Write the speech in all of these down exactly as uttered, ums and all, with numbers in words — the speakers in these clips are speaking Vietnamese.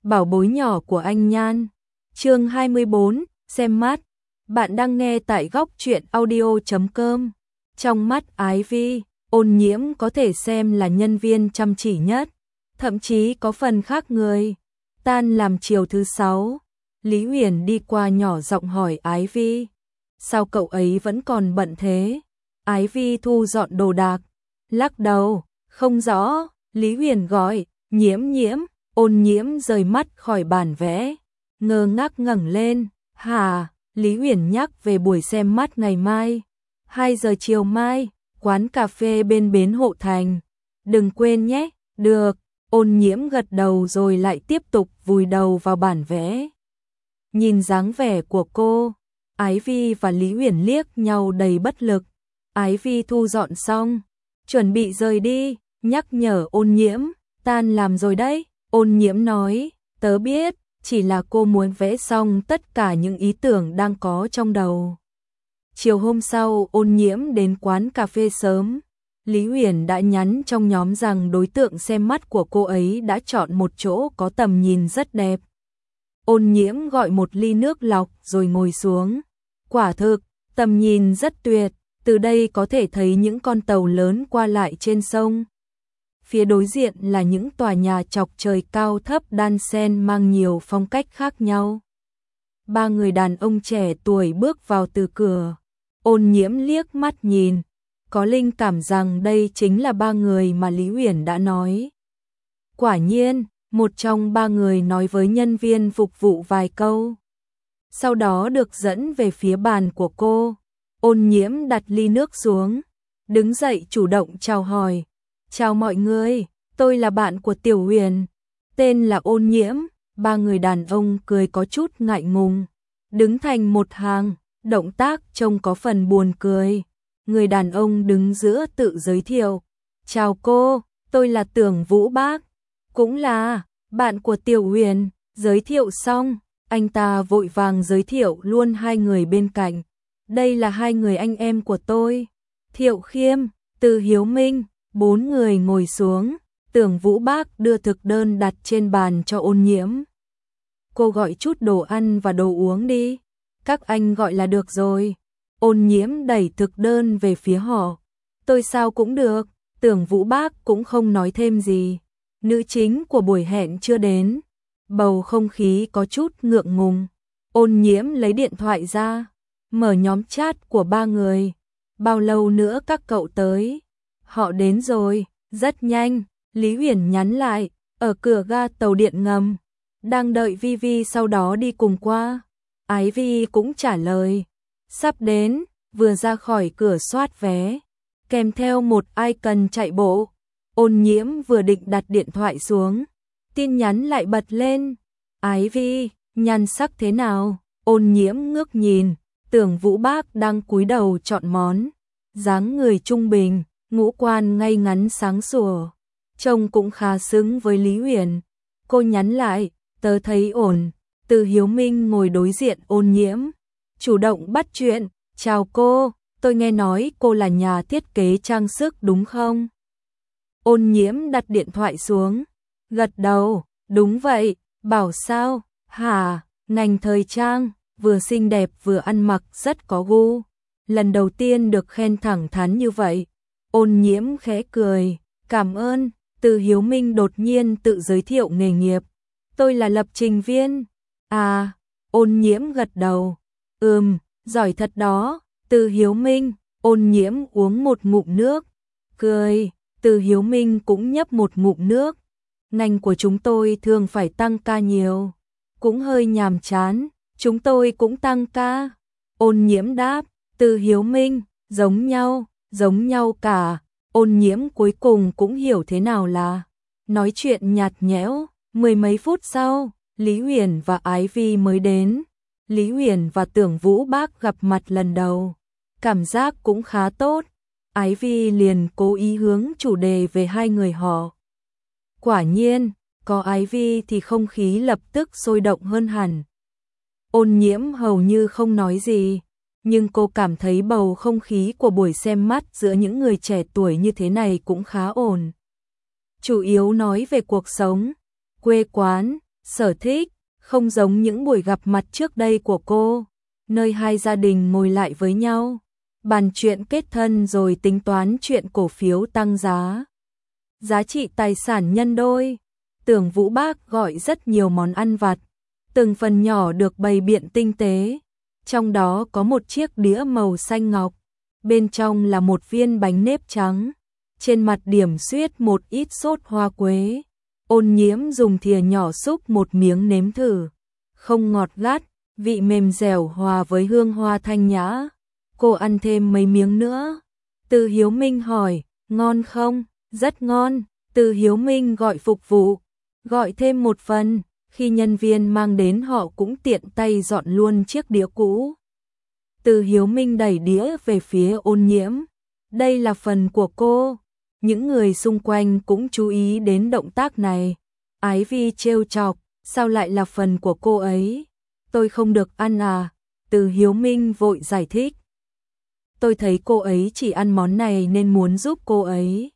bảo bối nhỏ của anh Nhan. Chương hai mươi bốn, xem mắt. Bạn đang nghe tại góc truyện audio chấm com. Trong mắt Ái Vi, Ôn Nhiễm có thể xem là nhân viên chăm chỉ nhất, thậm chí có phần khác người. Tan làm chiều thứ sáu, Lý Huyền đi qua nhỏ giọng hỏi Ái Vi, sao cậu ấy vẫn còn bận thế? Ái Vi thu dọn đồ đạc, lắc đầu, không rõ. Lý Huyền gọi, Nhiễm Nhiễm. Ôn Nhiễm rời mắt khỏi bản vẽ, ngơ ngác ngẩng lên. Hả? Lý Huyền nhắc về buổi xem mắt ngày mai, hai giờ chiều mai, quán cà phê bên bến Hộ Thành. Đừng quên nhé. Được. Ôn Nhiễm gật đầu rồi lại tiếp tục vùi đầu vào bản vẽ. Nhìn dáng vẻ của cô, Ái Vi và Lý Huyền liếc nhau đầy bất lực. Ái Vi thu dọn xong, chuẩn bị rời đi, nhắc nhở Ôn Nhiễm, tan làm rồi đấy. Ôn Nhiễm nói, tớ biết, chỉ là cô muốn vẽ xong tất cả những ý tưởng đang có trong đầu. Chiều hôm sau, Ôn Nhiễm đến quán cà phê sớm. Lý Huyền đã nhắn trong nhóm rằng đối tượng xem mắt của cô ấy đã chọn một chỗ có tầm nhìn rất đẹp. Ôn Nhiễm gọi một ly nước lọc rồi ngồi xuống. Quả thực, tầm nhìn rất tuyệt, từ đây có thể thấy những con tàu lớn qua lại trên sông. Phía đối diện là những tòa nhà chọc trời cao thấp đan xen mang nhiều phong cách khác nhau. Ba người đàn ông trẻ tuổi bước vào từ cửa. Ôn Nhiễm liếc mắt nhìn, có linh cảm rằng đây chính là ba người mà Lý Huyền đã nói. Quả nhiên, một trong ba người nói với nhân viên phục vụ vài câu, sau đó được dẫn về phía bàn của cô. Ôn Nhiễm đặt ly nước xuống, đứng dậy chủ động chào hỏi. Chào mọi người, tôi là bạn của Tiểu Huyền, tên là Ôn Nhiễm. Ba người đàn ông cười có chút ngại ngùng, đứng thành một hàng, động tác trông có phần buồn cười. Người đàn ông đứng giữa tự giới thiệu, chào cô, tôi là Tưởng Vũ Bác, cũng là bạn của Tiểu Huyền. Giới thiệu xong, anh ta vội vàng giới thiệu luôn hai người bên cạnh. Đây là hai người anh em của tôi, Thiệu Khiêm, Từ Hiếu Minh. Bốn người ngồi xuống, Tưởng Vũ Bác đưa thực đơn đặt trên bàn cho Ôn Nhiễm. Cô gọi chút đồ ăn và đồ uống đi, các anh gọi là được rồi. Ôn Nhiễm đẩy thực đơn về phía họ. Tôi sao cũng được. Tưởng Vũ Bác cũng không nói thêm gì. Nữ chính của buổi hẹn chưa đến, bầu không khí có chút ngượng ngùng. Ôn Nhiễm lấy điện thoại ra, mở nhóm chat của ba người. Bao lâu nữa các cậu tới? Họ đến rồi, rất nhanh. Lý Huyền nhắn lại, ở cửa ga tàu điện ngầm, đang đợi Vi Vi sau đó đi cùng qua. Ái Vi cũng trả lời, sắp đến, vừa ra khỏi cửa soát vé, kèm theo một icon chạy bộ. Ôn Nhiễm vừa định đặt điện thoại xuống, tin nhắn lại bật lên. Ái Vi, nhan sắc thế nào? Ôn Nhiễm ngước nhìn, Tưởng Vũ Bác đang cúi đầu chọn món, dáng người trung bình, ngũ quan ngay ngắn sáng sủa, trông cũng khá xứng với Lý Huyền. Cô nhắn lại, tớ thấy ổn. Từ Hiếu Minh ngồi đối diện Ôn Nhiễm, chủ động bắt chuyện, chào cô, tôi nghe nói cô là nhà thiết kế trang sức đúng không? Ôn Nhiễm đặt điện thoại xuống, gật đầu, đúng vậy. Bảo sao? Hả? Ngành thời trang, vừa xinh đẹp vừa ăn mặc rất có gu. Lần đầu tiên được khen thẳng thắn như vậy. Ôn Nhiễm khẽ cười, cảm ơn. Từ Hiếu Minh đột nhiên tự giới thiệu nghề nghiệp, tôi là lập trình viên. À, Ôn Nhiễm gật đầu, ừm, giỏi thật đó. Từ Hiếu Minh. Ôn Nhiễm uống một ngụm nước, cười. Từ Hiếu Minh cũng nhấp một ngụm nước. Ngành của chúng tôi thường phải tăng ca nhiều, cũng hơi nhàm chán, chúng tôi cũng tăng ca. Ôn Nhiễm đáp. Từ Hiếu Minh, giống nhau, giống nhau cả. Ôn Nhiễm cuối cùng cũng hiểu thế nào là nói chuyện nhạt nhẽo. Mười mấy phút sau, Lý Huyền và Ái Vi mới đến. Lý Huyền và Tưởng Vũ Bác gặp mặt lần đầu, cảm giác cũng khá tốt. Ái Vi liền cố ý hướng chủ đề về hai người họ. Quả nhiên, có Ái Vi thì không khí lập tức sôi động hơn hẳn. Ôn Nhiễm hầu như không nói gì, nhưng cô cảm thấy bầu không khí của buổi xem mắt giữa những người trẻ tuổi như thế này cũng khá ổn. Chủ yếu nói về cuộc sống, quê quán, sở thích, không giống những buổi gặp mặt trước đây của cô, nơi hai gia đình ngồi lại với nhau, bàn chuyện kết thân rồi tính toán chuyện cổ phiếu tăng giá. Giá trị tài sản nhân đôi. Tưởng Vũ Bác gọi rất nhiều món ăn vặt, từng phần nhỏ được bày biện tinh tế, trong đó có một chiếc đĩa màu xanh ngọc, bên trong là một viên bánh nếp trắng, trên mặt điểm xuyết một ít sốt hoa quế. Ôn Nhiễm dùng thìa nhỏ xúc một miếng nếm thử, không ngọt gắt, vị mềm dẻo hòa với hương hoa thanh nhã. Cô ăn thêm mấy miếng nữa. Từ Hiếu Minh hỏi, ngon không? Rất ngon. Từ Hiếu Minh gọi phục vụ, gọi thêm một phần, khi nhân viên mang đến họ cũng tiện tay dọn luôn chiếc đĩa cũ. Từ Hiếu Minh đẩy đĩa về phía Ôn Nhiễm, đây là phần của cô. Những người xung quanh cũng chú ý đến động tác này. Ái Vi trêu chọc, sao lại là phần của cô ấy? Tôi không được ăn à? Từ Hiếu Minh vội giải thích. Tôi thấy cô ấy chỉ ăn món này nên muốn giúp cô ấy.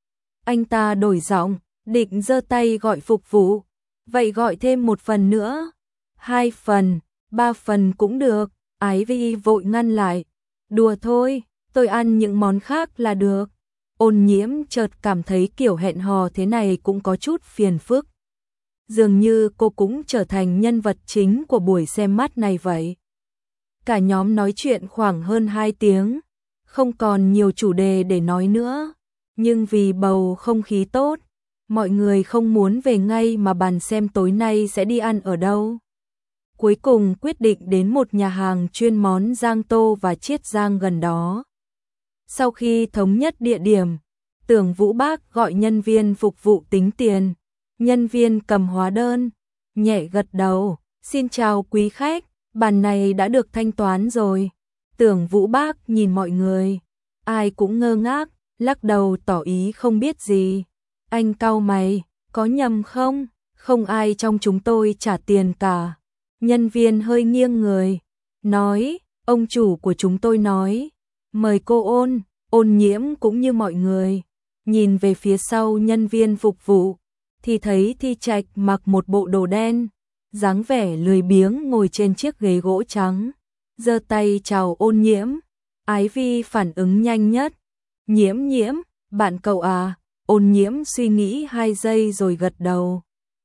Anh ta đổi giọng, định giơ tay gọi phục vụ. Vậy gọi thêm một phần nữa. Hai phần, ba phần cũng được. Ái Vi vội ngăn lại. Đùa thôi, tôi ăn những món khác là được. Ôn Nhiễm chợt cảm thấy kiểu hẹn hò thế này cũng có chút phiền phức. Dường như cô cũng trở thành nhân vật chính của buổi xem mắt này vậy. Cả nhóm nói chuyện khoảng hơn hai tiếng, không còn nhiều chủ đề để nói nữa. Nhưng vì bầu không khí tốt, mọi người không muốn về ngay mà bàn xem tối nay sẽ đi ăn ở đâu. Cuối cùng quyết định đến một nhà hàng chuyên món rang tô và chiết rang gần đó. Sau khi thống nhất địa điểm, Tưởng Vũ Bác gọi nhân viên phục vụ tính tiền. Nhân viên cầm hóa đơn, nhẹ gật đầu, xin chào quý khách, bàn này đã được thanh toán rồi. Tưởng Vũ Bác nhìn mọi người, ai cũng ngơ ngác, lắc đầu tỏ ý không biết gì. Anh cau mày, có nhầm không? Không ai trong chúng tôi trả tiền cả. Nhân viên hơi nghiêng người, nói, ông chủ của chúng tôi nói, mời cô Ôn. Ôn Nhiễm cũng như mọi người, nhìn về phía sau nhân viên phục vụ, thì thấy Thi Trạch mặc một bộ đồ đen, dáng vẻ lười biếng ngồi trên chiếc ghế gỗ trắng, giơ tay chào Ôn Nhiễm. Ái Vi phản ứng nhanh nhất, Nhiễm Nhiễm, bạn cậu à? Ôn Nhiễm suy nghĩ hai giây rồi gật đầu.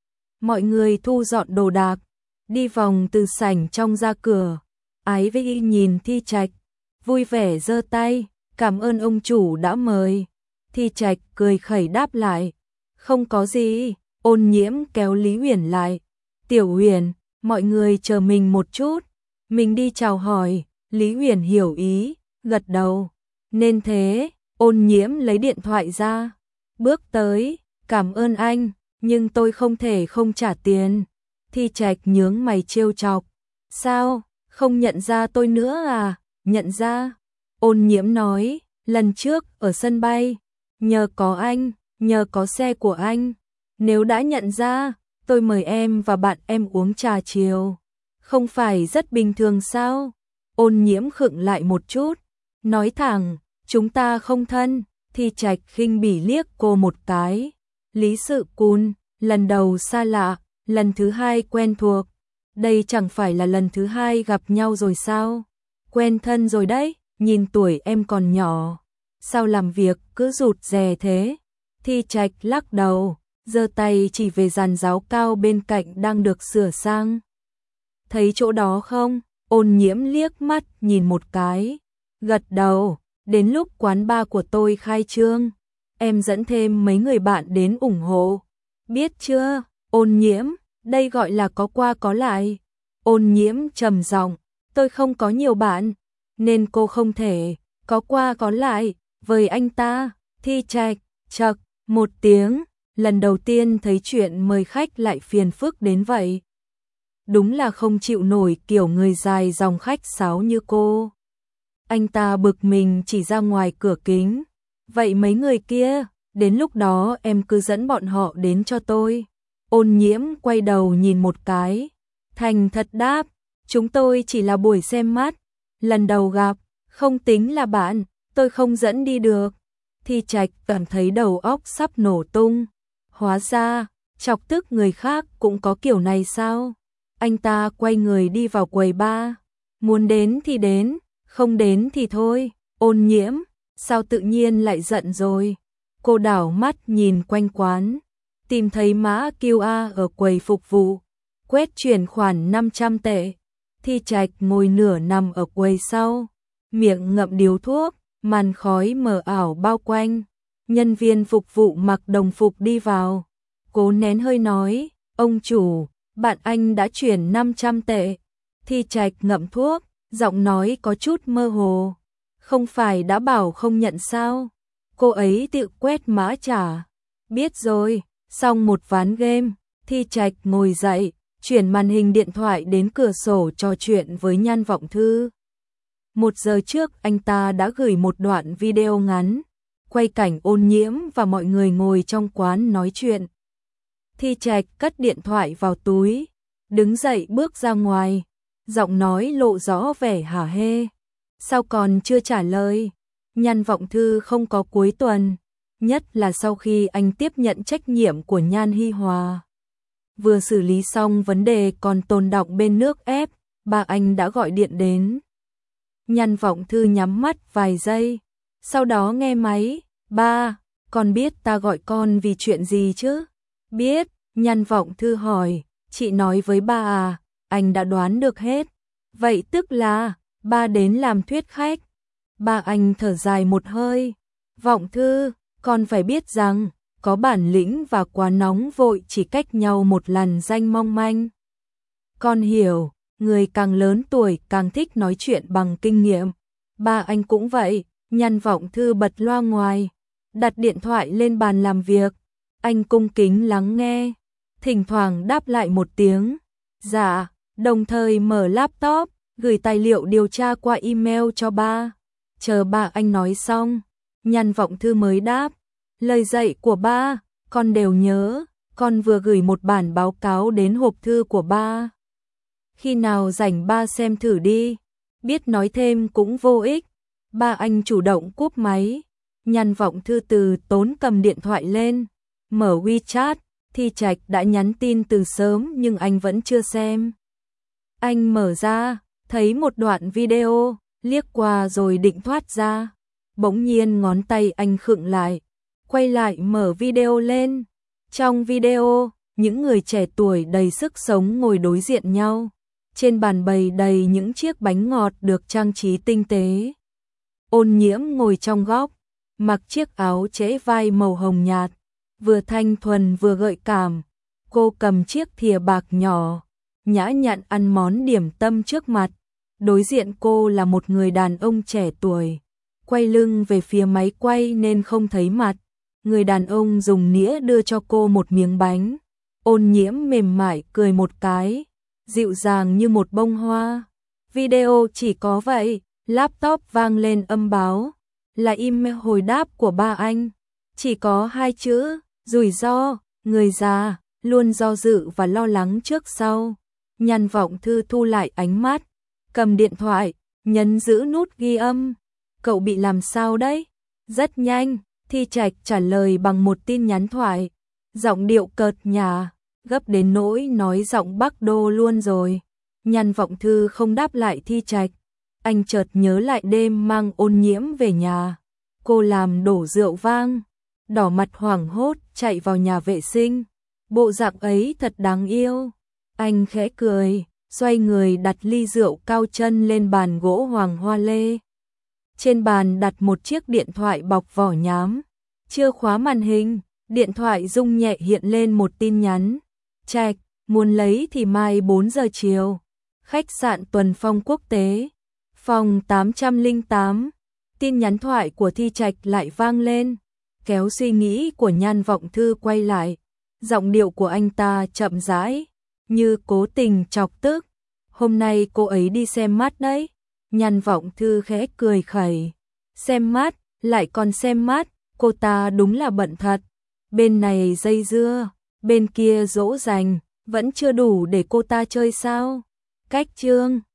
Mọi người thu dọn đồ đạc, đi vòng từ sảnh trong ra cửa. Ái Vi nhìn Thi Trạch, vui vẻ giơ tay, cảm ơn ông chủ đã mời. Thi Trạch cười khẩy đáp lại, không có gì. Ôn Nhiễm kéo Lý Huyền lại, Tiểu Huyền, mọi người chờ mình một chút, mình đi chào hỏi. Lý Huyền hiểu ý, gật đầu, nên thế. Ôn Nhiễm lấy điện thoại ra, bước tới, cảm ơn anh, nhưng tôi không thể không trả tiền. Thi Trạch nhướng mày trêu chọc, sao, không nhận ra tôi nữa à? Nhận ra. Ôn Nhiễm nói, lần trước ở sân bay, nhờ có anh, nhờ có xe của anh, nếu đã nhận ra, tôi mời em và bạn em uống trà chiều, không phải rất bình thường sao? Ôn Nhiễm khựng lại một chút, nói thẳng, chúng ta không thân. Thi Trạch khinh bỉ liếc cô một cái. Lý Sự Cun, lần đầu xa lạ, lần thứ hai quen thuộc, đây chẳng phải là lần thứ hai gặp nhau rồi sao? Quen thân rồi đấy, nhìn tuổi em còn nhỏ, sao làm việc cứ rụt rè thế? Thi Trạch lắc đầu, giơ tay chỉ về giàn giáo cao bên cạnh đang được sửa sang. Thấy chỗ đó không? Ôn Nhiễm liếc mắt nhìn một cái, gật đầu, đến lúc quán bar của tôi khai trương, em dẫn thêm mấy người bạn đến ủng hộ. Biết chưa? Ôn Nhiễm, đây gọi là có qua có lại. Ôn Nhiễm trầm giọng, tôi không có nhiều bạn, nên cô không thể có qua có lại với anh ta. Thi Trạch chậc một tiếng, lần đầu tiên thấy chuyện mời khách lại phiền phức đến vậy. Đúng là không chịu nổi kiểu người dài dòng khách sáo như cô. Anh ta bực mình chỉ ra ngoài cửa kính, vậy mấy người kia, đến lúc đó em cứ dẫn bọn họ đến cho tôi. Ôn Nhiễm quay đầu nhìn một cái, thành thật đáp, chúng tôi chỉ là buổi xem mắt, lần đầu gặp, không tính là bạn, tôi không dẫn đi được. Thi Trạch cảm thấy đầu óc sắp nổ tung, hóa ra, Chọc tức người khác cũng có kiểu này sao? Anh ta quay người đi vào quầy bar. Muốn đến thì đến, không đến thì thôi. Ôn Nhiễm, sao tự nhiên lại giận rồi? Cô đảo mắt nhìn quanh quán, tìm thấy mã quy rờ ở quầy phục vụ, quét chuyển khoản năm trăm tệ. Thi Trạch ngồi nửa nằm ở quầy sau, miệng ngậm điếu thuốc, màn khói mờ ảo bao quanh. Nhân viên phục vụ mặc đồng phục đi vào, cố nén hơi nói, ông chủ, bạn anh đã chuyển năm trăm tệ. Thi Trạch ngậm thuốc, giọng nói có chút mơ hồ. Không phải đã bảo không nhận sao? Cô ấy tự quét mã trả. Biết rồi, xong một ván game, Thi Trạch ngồi dậy, chuyển màn hình điện thoại đến cửa sổ trò chuyện với Nhan Vọng Thư. Một giờ trước anh ta đã gửi một đoạn video ngắn, quay cảnh Ôn Nhiễm và mọi người ngồi trong quán nói chuyện. Thi Trạch cất điện thoại vào túi, đứng dậy bước ra ngoài, giọng nói lộ rõ vẻ hả hê. Sao còn chưa trả lời? Nhan Vọng Thư không có cuối tuần, nhất là sau khi anh tiếp nhận trách nhiệm của Nhan Hi Hòa. Vừa xử lý xong vấn đề còn tồn đọng bên nước ép, ba anh đã gọi điện đến. Nhan Vọng Thư nhắm mắt vài giây, sau đó nghe máy. Ba, con biết ta gọi con vì chuyện gì chứ? Biết, Nhan Vọng Thư hỏi, chị nói với ba à? Anh đã đoán được hết. Vậy tức là ba đến làm thuyết khách. Ba anh thở dài một hơi. Vọng Thư, con phải biết rằng, có bản lĩnh và quá nóng vội chỉ cách nhau một làn danh mong manh. Con hiểu, người càng lớn tuổi càng thích nói chuyện bằng kinh nghiệm. Ba anh cũng vậy. Nhan Vọng Thư bật loa ngoài, đặt điện thoại lên bàn làm việc. Anh cung kính lắng nghe, thỉnh thoảng đáp lại một tiếng. Dạ, đồng thời mở laptop, gửi tài liệu điều tra qua email cho ba. Chờ ba anh nói xong, Nhan Vọng Thư mới đáp. Lời dạy của ba, con đều nhớ, con vừa gửi một bản báo cáo đến hộp thư của ba. Khi nào rảnh ba xem thử đi, biết nói thêm cũng vô ích. Ba anh chủ động cúp máy. Nhan Vọng Thư từ tốn cầm điện thoại lên, mở WeChat. Thi Trạch đã nhắn tin từ sớm nhưng anh vẫn chưa xem. Anh mở ra, thấy một đoạn video, liếc qua rồi định thoát ra. Bỗng nhiên ngón tay anh khựng lại, quay lại mở video lên. Trong video, những người trẻ tuổi đầy sức sống ngồi đối diện nhau. Trên bàn bày đầy những chiếc bánh ngọt được trang trí tinh tế. Ôn Nhiễm ngồi trong góc, mặc chiếc áo trễ vai màu hồng nhạt, vừa thanh thuần vừa gợi cảm. Cô cầm chiếc thìa bạc nhỏ, nhã nhặn ăn món điểm tâm trước mặt. Đối diện cô là một người đàn ông trẻ tuổi, quay lưng về phía máy quay nên không thấy mặt. Người đàn ông dùng nĩa đưa cho cô một miếng bánh. Ôn Nhiễm mềm mại cười một cái, dịu dàng như một bông hoa. Video chỉ có vậy. Laptop vang lên âm báo, là email hồi đáp của ba anh. Chỉ có hai chữ, rủi ro. Người già luôn do dự và lo lắng trước sau. Nhan Vọng Thư thu lại ánh mắt, cầm điện thoại, nhấn giữ nút ghi âm. Cậu bị làm sao đấy? Rất nhanh, Thi Trạch trả lời bằng một tin nhắn thoại, giọng điệu cợt nhả, gấp đến nỗi nói giọng Bắc Đô luôn rồi. Nhan Vọng Thư không đáp lại Thi Trạch. Anh chợt nhớ lại đêm mang Ôn Nhiễm về nhà, cô làm đổ rượu vang, đỏ mặt hoảng hốt chạy vào nhà vệ sinh. Bộ dạng ấy thật đáng yêu. Anh khẽ cười, xoay người đặt ly rượu cao chân lên bàn gỗ hoàng hoa lê. Trên bàn đặt một chiếc điện thoại bọc vỏ nhám, chưa khóa màn hình. Điện thoại rung nhẹ hiện lên một tin nhắn. Trạch, muốn lấy thì mai bốn giờ chiều. Khách sạn Tuần Phong Quốc tế, phòng tám trăm lẻ tám. Tin nhắn thoại của Thi Trạch lại vang lên, kéo suy nghĩ của Nhan Vọng Thư quay lại. Giọng điệu của anh ta chậm rãi, như cố tình chọc tức. Hôm nay cô ấy đi xem mắt đấy. Nhan Vọng Thư khẽ cười khẩy. Xem mắt, lại còn xem mắt, cô ta đúng là bận thật. Bên này dây dưa, bên kia dỗ dành, vẫn chưa đủ để cô ta chơi sao? Cách chương